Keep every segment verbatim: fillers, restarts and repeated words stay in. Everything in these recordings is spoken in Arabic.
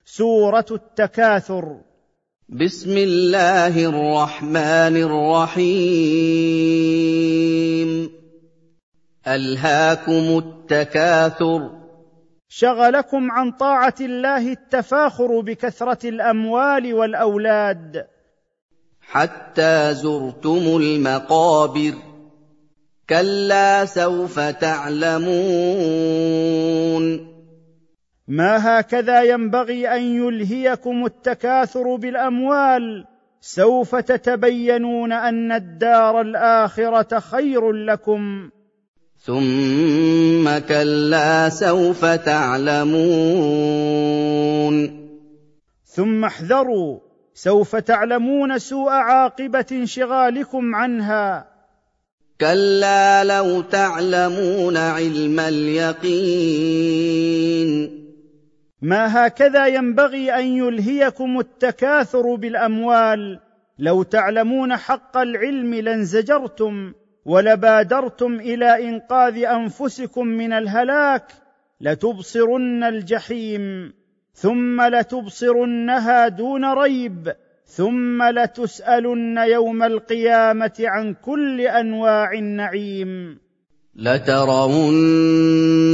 سورة التكاثر. بسم الله الرحمن الرحيم. ألهاكم التكاثر. شغلكم عن طاعة الله التفاخر بكثرة الأموال والأولاد، حتى زرتم المقابر. كلا سوف تعلمون. ما هكذا ينبغي أن يلهيكم التكاثر بالأموال، سوف تتبينون أن الدار الآخرة خير لكم. ثم كلا سوف تعلمون. ثم احذروا، سوف تعلمون سوء عاقبة انشغالكم عنها. كلا لو تعلمون علم اليقين. ما هكذا ينبغي أن يلهيكم التكاثر بالأموال، لو تعلمون حق العلم لانزجرتم ولبادرتم إلى إنقاذ أنفسكم من الهلاك. لتبصرن الجحيم ثم لتبصرنها دون ريب، ثم لتسألن يوم القيامة عن كل أنواع النعيم. لترون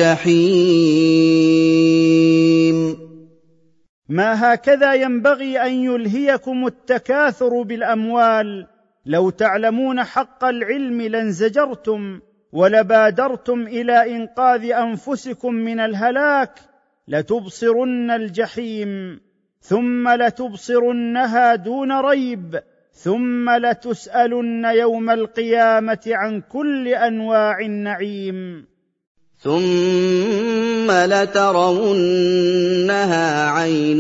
الجحيم. ما هكذا ينبغي أن يلهيكم التكاثر بالأموال، لو تعلمون حق العلم لانزجرتم ولبادرتم إلى إنقاذ أنفسكم من الهلاك. لتبصرن الجحيم ثم لتبصرنها دون ريب، ثم لتسألن يوم القيامة عن كل أنواع النعيم. ثم لترونها عين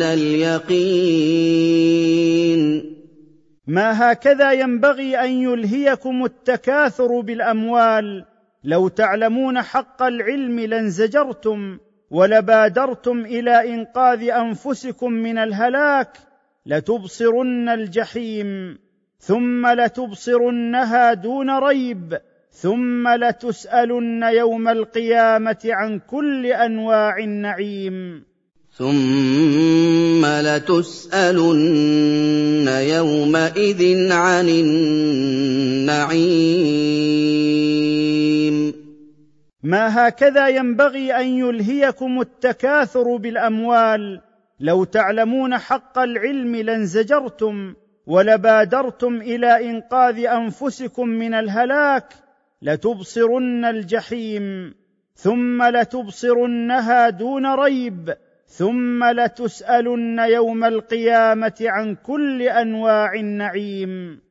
اليقين. ما هكذا ينبغي أن يلهيكم التكاثر بالأموال، لو تعلمون حق العلم لانزجرتم ولبادرتم إلى إنقاذ أنفسكم من الهلاك. لتبصرن الجحيم ثم لتبصرنها دون ريب، ثم لتسألن يوم القيامة عن كل أنواع النعيم. ثم لتسألن يومئذ عن النعيم. ما هكذا ينبغي أن يلهيكم التكاثر بالأموال، لو تعلمون حق العلم لانزجرتم ولبادرتم إلى إنقاذ أنفسكم من الهلاك. لتبصرن الجحيم ثم لتبصرنها دون ريب، ثم لتسألن يوم القيامة عن كل أنواع النعيم.